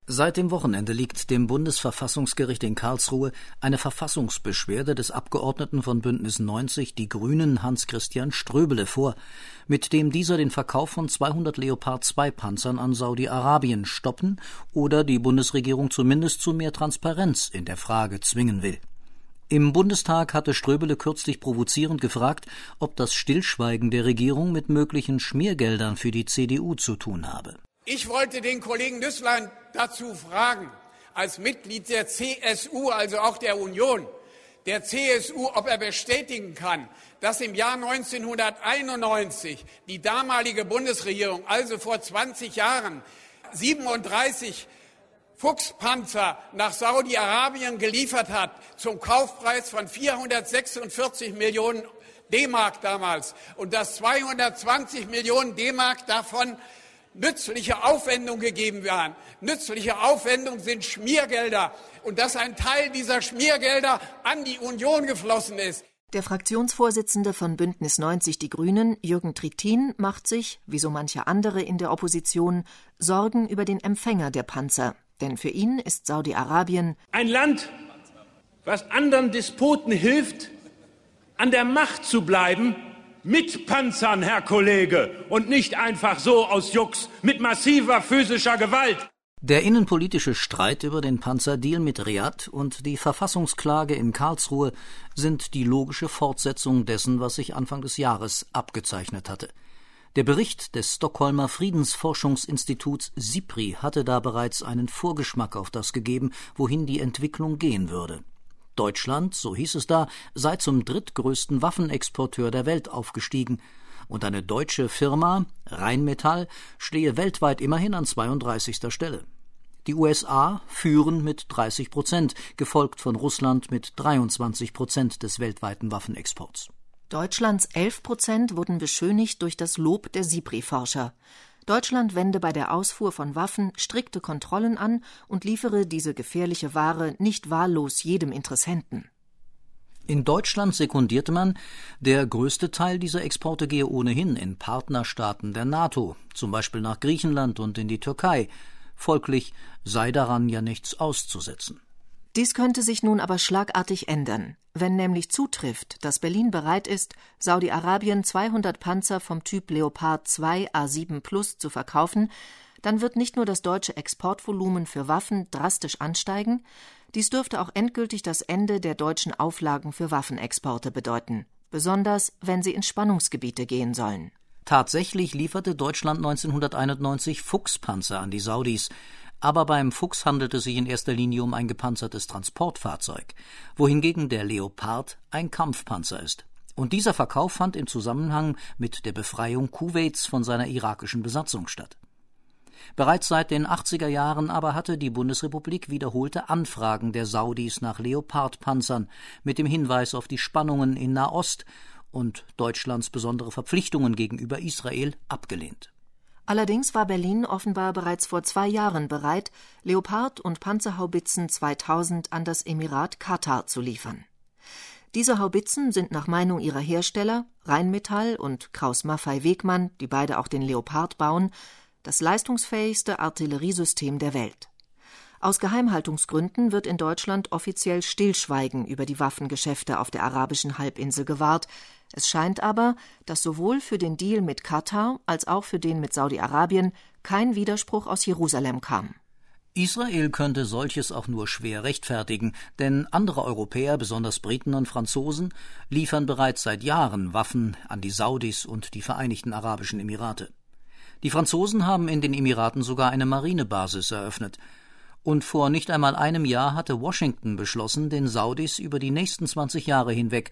Seit dem Wochenende liegt dem Bundesverfassungsgericht in Karlsruhe eine Verfassungsbeschwerde des Abgeordneten von Bündnis 90 Die Grünen Hans-Christian Ströbele vor, mit dem dieser den Verkauf von 200 Leopard-2-Panzern an Saudi-Arabien stoppen oder die Bundesregierung zumindest zu mehr Transparenz in der Frage zwingen will. Im Bundestag hatte Ströbele kürzlich provozierend gefragt, ob das Stillschweigen der Regierung mit möglichen Schmiergeldern für die CDU zu tun habe. Ich wollte den Kollegen Nüßlein dazu fragen, als Mitglied der CSU, also auch der Union, der CSU, ob er bestätigen kann, dass im Jahr 1991 die damalige Bundesregierung, also vor 20 Jahren, 37 Fuchspanzer nach Saudi-Arabien geliefert hat, zum Kaufpreis von 446 Millionen D-Mark damals, und dass 220 Millionen D-Mark davon nützliche Aufwendungen gegeben werden. Nützliche Aufwendungen sind Schmiergelder, und dass ein Teil dieser Schmiergelder an die Union geflossen ist. Der Fraktionsvorsitzende von Bündnis 90 Die Grünen, Jürgen Trittin, macht sich, wie so manche andere in der Opposition, Sorgen über den Empfänger der Panzer. Denn für ihn ist Saudi-Arabien ein Land, was anderen Despoten hilft, an der Macht zu bleiben, mit Panzern, Herr Kollege, und nicht einfach so aus Jux, mit massiver physischer Gewalt. Der innenpolitische Streit über den Panzerdeal mit Riad und die Verfassungsklage in Karlsruhe sind die logische Fortsetzung dessen, was sich Anfang des Jahres abgezeichnet hatte. Der Bericht des Stockholmer Friedensforschungsinstituts SIPRI hatte da bereits einen Vorgeschmack auf das gegeben, wohin die Entwicklung gehen würde. Deutschland, so hieß es da, sei zum drittgrößten Waffenexporteur der Welt aufgestiegen, und eine deutsche Firma, Rheinmetall, stehe weltweit immerhin an 32. Stelle. Die USA führen mit 30%, gefolgt von Russland mit 23% des weltweiten Waffenexports. Deutschlands 11% wurden beschönigt durch das Lob der SIPRI-Forscher. Deutschland wende bei der Ausfuhr von Waffen strikte Kontrollen an und liefere diese gefährliche Ware nicht wahllos jedem Interessenten. In Deutschland sekundierte man, der größte Teil dieser Exporte gehe ohnehin in Partnerstaaten der NATO, zum Beispiel nach Griechenland und in die Türkei. Folglich sei daran ja nichts auszusetzen. Dies könnte sich nun aber schlagartig ändern, wenn nämlich zutrifft, dass Berlin bereit ist, Saudi-Arabien 200 Panzer vom Typ Leopard 2 A7 Plus zu verkaufen, dann wird nicht nur das deutsche Exportvolumen für Waffen drastisch ansteigen, dies dürfte auch endgültig das Ende der deutschen Auflagen für Waffenexporte bedeuten, besonders wenn sie in Spannungsgebiete gehen sollen. Tatsächlich lieferte Deutschland 1991 Fuchspanzer an die Saudis. Aber beim Fuchs handelt es sich in erster Linie um ein gepanzertes Transportfahrzeug, wohingegen der Leopard ein Kampfpanzer ist. Und dieser Verkauf fand im Zusammenhang mit der Befreiung Kuwaits von seiner irakischen Besatzung statt. Bereits seit den 80er Jahren aber hatte die Bundesrepublik wiederholte Anfragen der Saudis nach Leopard-Panzern mit dem Hinweis auf die Spannungen in Nahost und Deutschlands besondere Verpflichtungen gegenüber Israel abgelehnt. Allerdings war Berlin offenbar bereits vor 2 Jahren bereit, Leopard- und Panzerhaubitzen 2000 an das Emirat Katar zu liefern. Diese Haubitzen sind nach Meinung ihrer Hersteller, Rheinmetall und Krauss-Maffei-Wegmann, die beide auch den Leopard bauen, das leistungsfähigste Artilleriesystem der Welt. Aus Geheimhaltungsgründen wird in Deutschland offiziell Stillschweigen über die Waffengeschäfte auf der arabischen Halbinsel gewahrt. Es scheint aber, dass sowohl für den Deal mit Katar als auch für den mit Saudi-Arabien kein Widerspruch aus Jerusalem kam. Israel könnte solches auch nur schwer rechtfertigen, denn andere Europäer, besonders Briten und Franzosen, liefern bereits seit Jahren Waffen an die Saudis und die Vereinigten Arabischen Emirate. Die Franzosen haben in den Emiraten sogar eine Marinebasis eröffnet. Und vor nicht einmal einem Jahr hatte Washington beschlossen, den Saudis über die nächsten 20 Jahre hinweg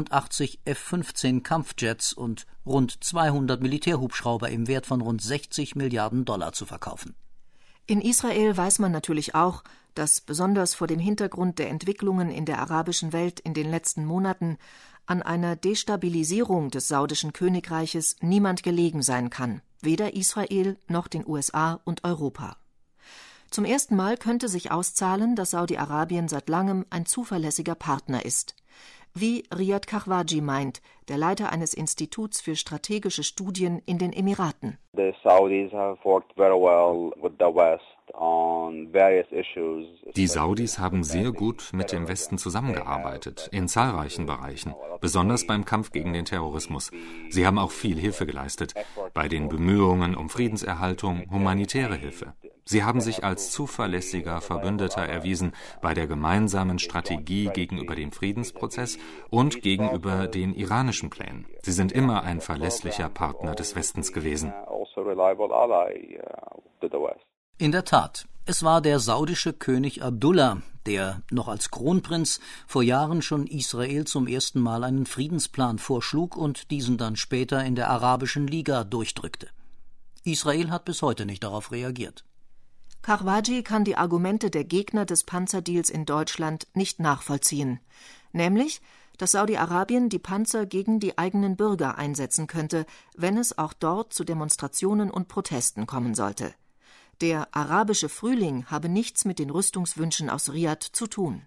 84 F-15 Kampfjets und rund 200 Militärhubschrauber im Wert von rund 60 Milliarden Dollar zu verkaufen. In Israel weiß man natürlich auch, dass besonders vor dem Hintergrund der Entwicklungen in der arabischen Welt in den letzten Monaten an einer Destabilisierung des saudischen Königreiches niemand gelegen sein kann, weder Israel noch den USA und Europa. Zum ersten Mal könnte sich auszahlen, dass Saudi-Arabien seit langem ein zuverlässiger Partner ist. Wie Riyad Kahwaji meint, der Leiter eines Instituts für strategische Studien in den Emiraten. The Saudis have worked very well with the West Die Saudis haben sehr gut mit dem Westen zusammengearbeitet, in zahlreichen Bereichen, besonders beim Kampf gegen den Terrorismus. Sie haben auch viel Hilfe geleistet, bei den Bemühungen um Friedenserhaltung, humanitäre Hilfe. Sie haben sich als zuverlässiger Verbündeter erwiesen bei der gemeinsamen Strategie gegenüber dem Friedensprozess und gegenüber den iranischen Plänen. Sie sind immer ein verlässlicher Partner des Westens gewesen. In der Tat, es war der saudische König Abdullah, der noch als Kronprinz vor Jahren schon Israel zum ersten Mal einen Friedensplan vorschlug und diesen dann später in der Arabischen Liga durchdrückte. Israel hat bis heute nicht darauf reagiert. Karwaji kann die Argumente der Gegner des Panzerdeals in Deutschland nicht nachvollziehen, nämlich, dass Saudi-Arabien die Panzer gegen die eigenen Bürger einsetzen könnte, wenn es auch dort zu Demonstrationen und Protesten kommen sollte. Der arabische Frühling habe nichts mit den Rüstungswünschen aus Riad zu tun.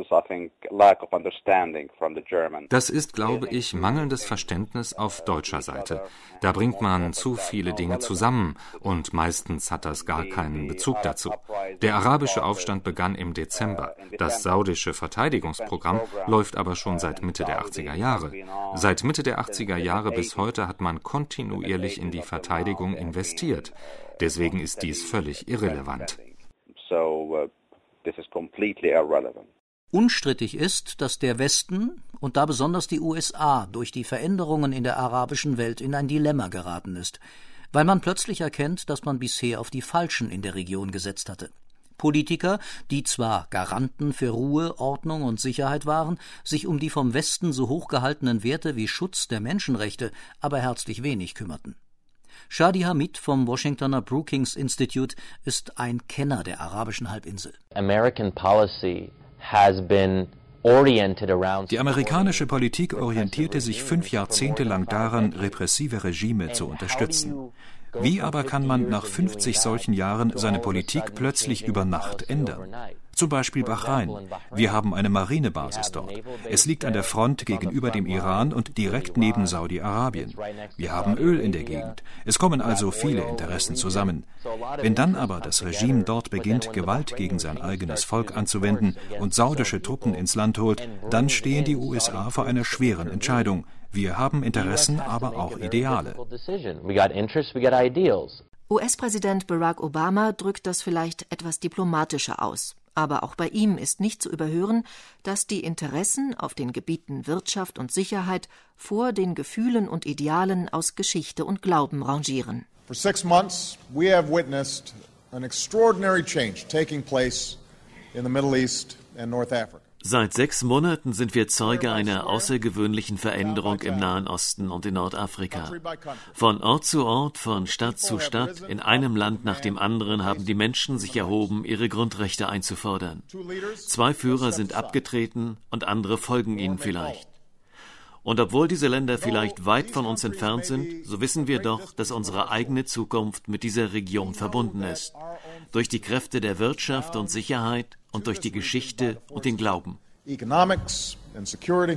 Das ist, glaube ich, mangelndes Verständnis auf deutscher Seite. Da bringt man zu viele Dinge zusammen und meistens hat das gar keinen Bezug dazu. Der arabische Aufstand begann im Dezember. Das saudische Verteidigungsprogramm läuft aber schon seit Mitte der 80er Jahre. Seit Mitte der 80er Jahre bis heute hat man kontinuierlich in die Verteidigung investiert. Deswegen ist dies völlig irrelevant. Unstrittig ist, dass der Westen und da besonders die USA durch die Veränderungen in der arabischen Welt in ein Dilemma geraten ist, weil man plötzlich erkennt, dass man bisher auf die Falschen in der Region gesetzt hatte. Politiker, die zwar Garanten für Ruhe, Ordnung und Sicherheit waren, sich um die vom Westen so hochgehaltenen Werte wie Schutz der Menschenrechte aber herzlich wenig kümmerten. Shadi Hamid vom Washingtoner Brookings Institute ist ein Kenner der arabischen Halbinsel. Die amerikanische Politik orientierte sich 5 Jahrzehnte lang daran, repressive Regime zu unterstützen. Wie aber kann man nach 50 solchen Jahren seine Politik plötzlich über Nacht ändern? Zum Beispiel Bahrain. Wir haben eine Marinebasis dort. Es liegt an der Front gegenüber dem Iran und direkt neben Saudi-Arabien. Wir haben Öl in der Gegend. Es kommen also viele Interessen zusammen. Wenn dann aber das Regime dort beginnt, Gewalt gegen sein eigenes Volk anzuwenden und saudische Truppen ins Land holt, dann stehen die USA vor einer schweren Entscheidung. Wir haben Interessen, aber auch Ideale. US-Präsident Barack Obama drückt das vielleicht etwas diplomatischer aus. Aber auch bei ihm ist nicht zu überhören, dass die Interessen auf den Gebieten Wirtschaft und Sicherheit vor den Gefühlen und Idealen aus Geschichte und Glauben rangieren. For 6 months we have witnessed an extraordinary change taking place in the Middle East and North Africa. Seit 6 Monaten sind wir Zeuge einer außergewöhnlichen Veränderung im Nahen Osten und in Nordafrika. Von Ort zu Ort, von Stadt zu Stadt, in einem Land nach dem anderen haben die Menschen sich erhoben, ihre Grundrechte einzufordern. 2 Führer sind abgetreten und andere folgen ihnen vielleicht. Und obwohl diese Länder vielleicht weit von uns entfernt sind, so wissen wir doch, dass unsere eigene Zukunft mit dieser Region verbunden ist. Durch die Kräfte der Wirtschaft und Sicherheit und durch die Geschichte und den Glauben. Economics and security,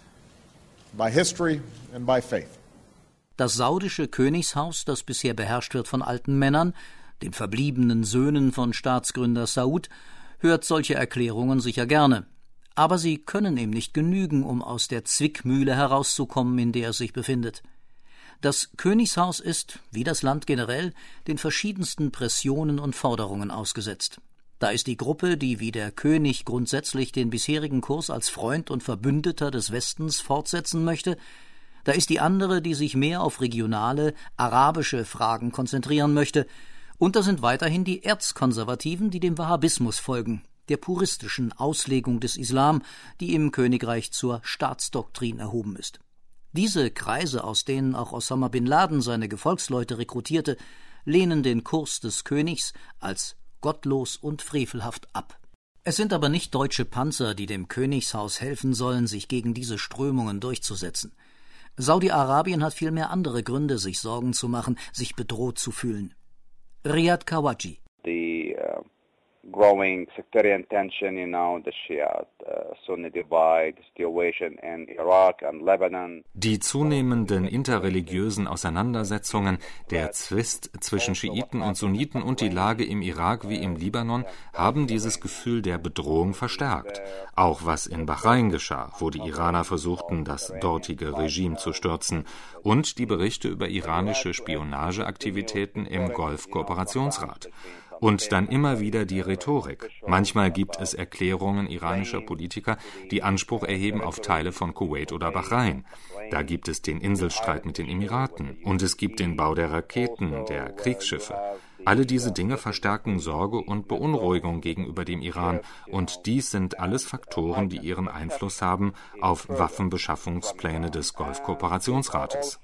by history and by faith. Das saudische Königshaus, das bisher beherrscht wird von alten Männern, den verbliebenen Söhnen von Staatsgründer Saud, hört solche Erklärungen sicher gerne. Aber sie können ihm nicht genügen, um aus der Zwickmühle herauszukommen, in der es sich befindet. Das Königshaus ist, wie das Land generell, den verschiedensten Pressionen und Forderungen ausgesetzt. Da ist die Gruppe, die wie der König grundsätzlich den bisherigen Kurs als Freund und Verbündeter des Westens fortsetzen möchte. Da ist die andere, die sich mehr auf regionale, arabische Fragen konzentrieren möchte. Und da sind weiterhin die Erzkonservativen, die dem Wahhabismus folgen, der puristischen Auslegung des Islam, die im Königreich zur Staatsdoktrin erhoben ist. Diese Kreise, aus denen auch Osama bin Laden seine Gefolgsleute rekrutierte, lehnen den Kurs des Königs als gottlos und frevelhaft ab. Es sind aber nicht deutsche Panzer, die dem Königshaus helfen sollen, sich gegen diese Strömungen durchzusetzen. Saudi-Arabien hat vielmehr andere Gründe, sich Sorgen zu machen, sich bedroht zu fühlen. Riyad Kawaji. growing sectarian tension, the Shia-Sunni divide, the situation in Iraq and Lebanon. Die zunehmenden interreligiösen Auseinandersetzungen, der Zwist zwischen Schiiten und Sunniten und die Lage im Irak wie im Libanon haben dieses Gefühl der Bedrohung verstärkt. Auch was in Bahrain geschah, wo die Iraner versuchten, das dortige Regime zu stürzen, und die Berichte über iranische Spionageaktivitäten im Golf-Kooperationsrat. Und dann immer wieder die Rhetorik. Manchmal gibt es Erklärungen iranischer Politiker, die Anspruch erheben auf Teile von Kuwait oder Bahrain. Da gibt es den Inselstreit mit den Emiraten und es gibt den Bau der Raketen, der Kriegsschiffe. Alle diese Dinge verstärken Sorge und Beunruhigung gegenüber dem Iran und dies sind alles Faktoren, die ihren Einfluss haben auf Waffenbeschaffungspläne des Golf-Kooperationsrates.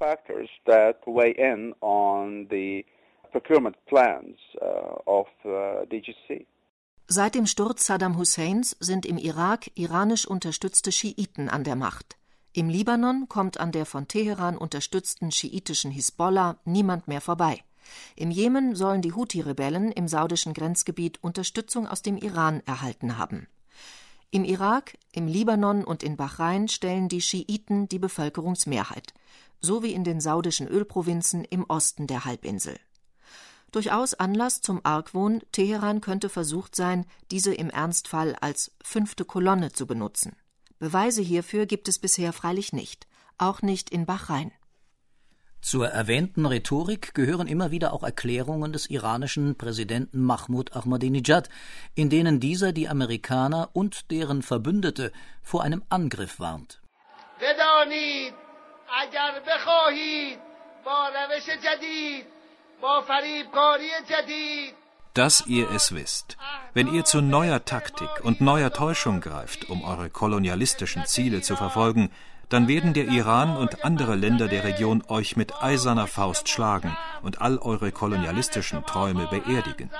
Procurement plans of the GCC. Seit dem Sturz Saddam Husseins sind im Irak iranisch unterstützte Schiiten an der Macht. Im Libanon kommt an der von Teheran unterstützten schiitischen Hisbollah niemand mehr vorbei. Im Jemen sollen die Houthi-Rebellen im saudischen Grenzgebiet Unterstützung aus dem Iran erhalten haben. Im Irak, im Libanon und in Bahrain stellen die Schiiten die Bevölkerungsmehrheit, so wie in den saudischen Ölprovinzen im Osten der Halbinsel. Durchaus Anlass zum Argwohn, Teheran könnte versucht sein, diese im Ernstfall als 5. Kolonne zu benutzen. Beweise hierfür gibt es bisher freilich nicht, auch nicht in Bahrain. Zur erwähnten Rhetorik gehören immer wieder auch Erklärungen des iranischen Präsidenten Mahmoud Ahmadinejad, in denen dieser die Amerikaner und deren Verbündete vor einem Angriff warnt. Dass ihr es wisst, wenn ihr zu neuer Taktik und neuer Täuschung greift, um eure kolonialistischen Ziele zu verfolgen, dann werden der Iran und andere Länder der Region euch mit eiserner Faust schlagen und all eure kolonialistischen Träume beerdigen.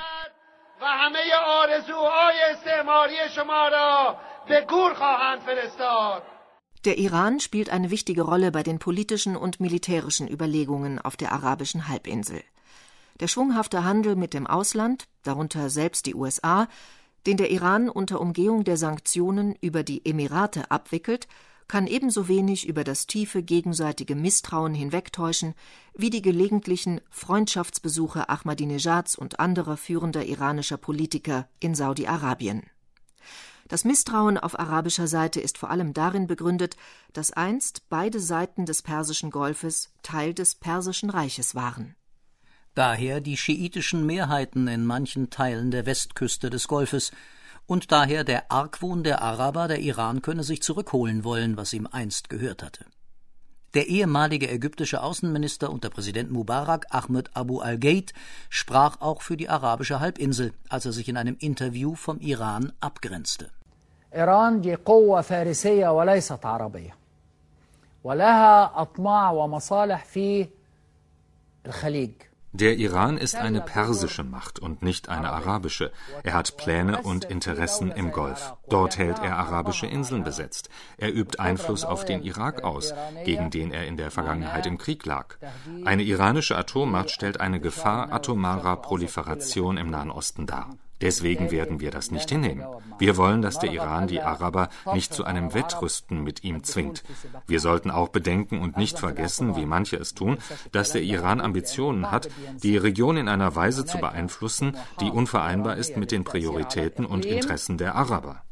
Der Iran spielt eine wichtige Rolle bei den politischen und militärischen Überlegungen auf der arabischen Halbinsel. Der schwunghafte Handel mit dem Ausland, darunter selbst die USA, den der Iran unter Umgehung der Sanktionen über die Emirate abwickelt, kann ebenso wenig über das tiefe gegenseitige Misstrauen hinwegtäuschen, wie die gelegentlichen Freundschaftsbesuche Ahmadinejads und anderer führender iranischer Politiker in Saudi-Arabien. Das Misstrauen auf arabischer Seite ist vor allem darin begründet, dass einst beide Seiten des Persischen Golfes Teil des Persischen Reiches waren. Daher die schiitischen Mehrheiten in manchen Teilen der Westküste des Golfes und daher der Argwohn der Araber, der Iran könne sich zurückholen wollen, was ihm einst gehört hatte. Der ehemalige ägyptische Außenminister unter Präsident Mubarak, Ahmed Abu al-Gheit, sprach auch für die arabische Halbinsel, als er sich in einem Interview vom Iran abgrenzte. Iran die قوة فارسية وليست عربية ولها أطماع ومصالح في الخليج. Der Iran ist eine persische Macht und nicht eine arabische. Er hat Pläne und Interessen im Golf. Dort hält er arabische Inseln besetzt. Er übt Einfluss auf den Irak aus, gegen den er in der Vergangenheit im Krieg lag. Eine iranische Atommacht stellt eine Gefahr atomarer Proliferation im Nahen Osten dar. Deswegen werden wir das nicht hinnehmen. Wir wollen, dass der Iran die Araber nicht zu einem Wettrüsten mit ihm zwingt. Wir sollten auch bedenken und nicht vergessen, wie manche es tun, dass der Iran Ambitionen hat, die Region in einer Weise zu beeinflussen, die unvereinbar ist mit den Prioritäten und Interessen der Araber.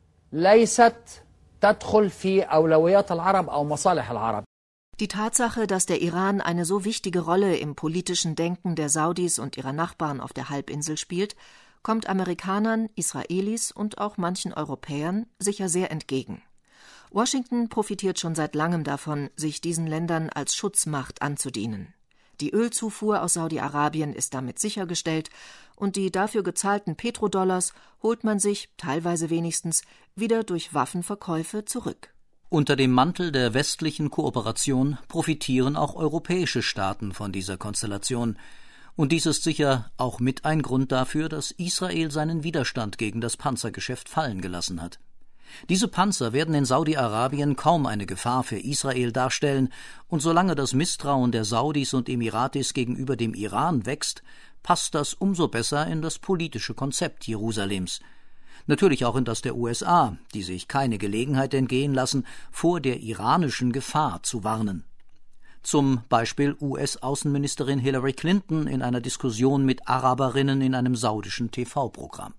Die Tatsache, dass der Iran eine so wichtige Rolle im politischen Denken der Saudis und ihrer Nachbarn auf der Halbinsel spielt, kommt Amerikanern, Israelis und auch manchen Europäern sicher sehr entgegen. Washington profitiert schon seit langem davon, sich diesen Ländern als Schutzmacht anzudienen. Die Ölzufuhr aus Saudi-Arabien ist damit sichergestellt und die dafür gezahlten Petrodollars holt man sich, teilweise wenigstens, wieder durch Waffenverkäufe zurück. Unter dem Mantel der westlichen Kooperation profitieren auch europäische Staaten von dieser Konstellation. Und dies ist sicher auch mit ein Grund dafür, dass Israel seinen Widerstand gegen das Panzergeschäft fallen gelassen hat. Diese Panzer werden in Saudi-Arabien kaum eine Gefahr für Israel darstellen, und solange das Misstrauen der Saudis und Emiratis gegenüber dem Iran wächst, passt das umso besser in das politische Konzept Jerusalems. Natürlich auch in das der USA, die sich keine Gelegenheit entgehen lassen, vor der iranischen Gefahr zu warnen. Zum Beispiel US-Außenministerin Hillary Clinton in einer Diskussion mit Araberinnen in einem saudischen TV-Programm.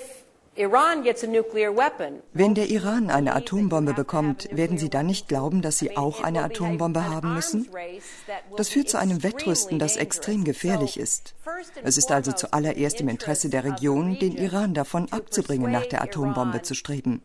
Wenn der Iran eine Atombombe bekommt, werden Sie dann nicht glauben, dass Sie auch eine Atombombe haben müssen? Das führt zu einem Wettrüsten, das extrem gefährlich ist. Es ist also zuallererst im Interesse der Region, den Iran davon abzubringen, nach der Atombombe zu streben.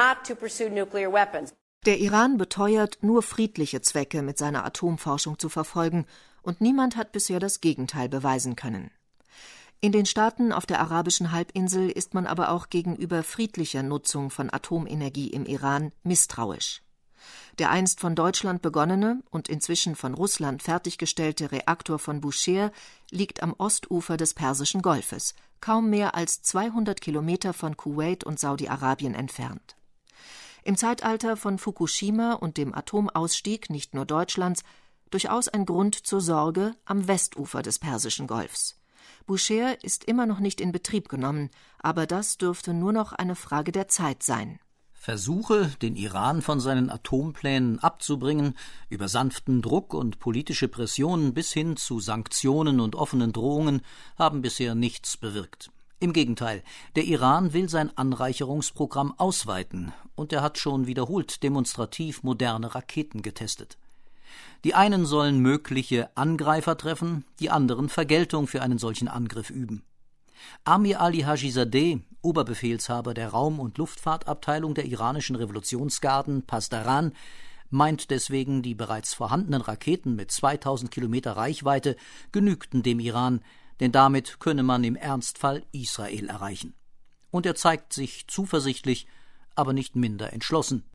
Der Iran beteuert, nur friedliche Zwecke mit seiner Atomforschung zu verfolgen, und niemand hat bisher das Gegenteil beweisen können. In den Staaten auf der arabischen Halbinsel ist man aber auch gegenüber friedlicher Nutzung von Atomenergie im Iran misstrauisch. Der einst von Deutschland begonnene und inzwischen von Russland fertiggestellte Reaktor von Bushehr liegt am Ostufer des Persischen Golfes, kaum mehr als 200 Kilometer von Kuwait und Saudi-Arabien entfernt. Im Zeitalter von Fukushima und dem Atomausstieg nicht nur Deutschlands durchaus ein Grund zur Sorge am Westufer des Persischen Golfs. Bushehr ist immer noch nicht in Betrieb genommen, aber das dürfte nur noch eine Frage der Zeit sein. Versuche, den Iran von seinen Atomplänen abzubringen, über sanften Druck und politische Pressionen bis hin zu Sanktionen und offenen Drohungen, haben bisher nichts bewirkt. Im Gegenteil, der Iran will sein Anreicherungsprogramm ausweiten, und er hat schon wiederholt demonstrativ moderne Raketen getestet. Die einen sollen mögliche Angreifer treffen, die anderen Vergeltung für einen solchen Angriff üben. Amir Ali Hajizadeh, Oberbefehlshaber der Raum- und Luftfahrtabteilung der iranischen Revolutionsgarden Pasdaran, meint deswegen, die bereits vorhandenen Raketen mit 2000 Kilometer Reichweite genügten dem Iran, denn damit könne man im Ernstfall Israel erreichen. Und er zeigt sich zuversichtlich, aber nicht minder entschlossen.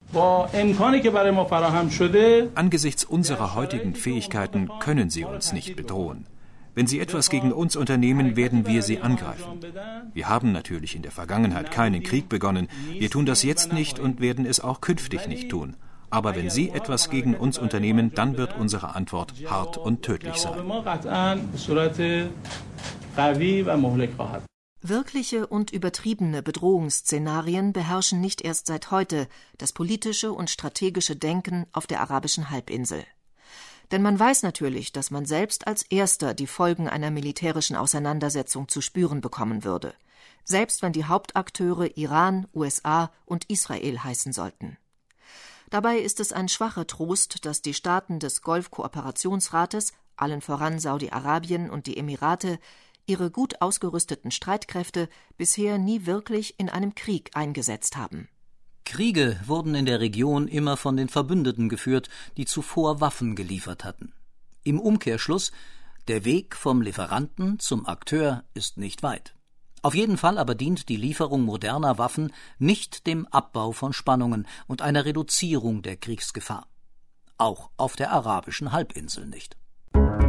Angesichts unserer heutigen Fähigkeiten können sie uns nicht bedrohen. Wenn sie etwas gegen uns unternehmen, werden wir sie angreifen. Wir haben natürlich in der Vergangenheit keinen Krieg begonnen. Wir tun das jetzt nicht und werden es auch künftig nicht tun. Aber wenn sie etwas gegen uns unternehmen, dann wird unsere Antwort hart und tödlich sein. Wirkliche und übertriebene Bedrohungsszenarien beherrschen nicht erst seit heute das politische und strategische Denken auf der arabischen Halbinsel. Denn man weiß natürlich, dass man selbst als Erster die Folgen einer militärischen Auseinandersetzung zu spüren bekommen würde, selbst wenn die Hauptakteure Iran, USA und Israel heißen sollten. Dabei ist es ein schwacher Trost, dass die Staaten des Golfkooperationsrates, allen voran Saudi-Arabien und die Emirate, ihre gut ausgerüsteten Streitkräfte bisher nie wirklich in einem Krieg eingesetzt haben. Kriege wurden in der Region immer von den Verbündeten geführt, die zuvor Waffen geliefert hatten. Im Umkehrschluss, der Weg vom Lieferanten zum Akteur ist nicht weit. Auf jeden Fall aber dient die Lieferung moderner Waffen nicht dem Abbau von Spannungen und einer Reduzierung der Kriegsgefahr. Auch auf der arabischen Halbinsel nicht.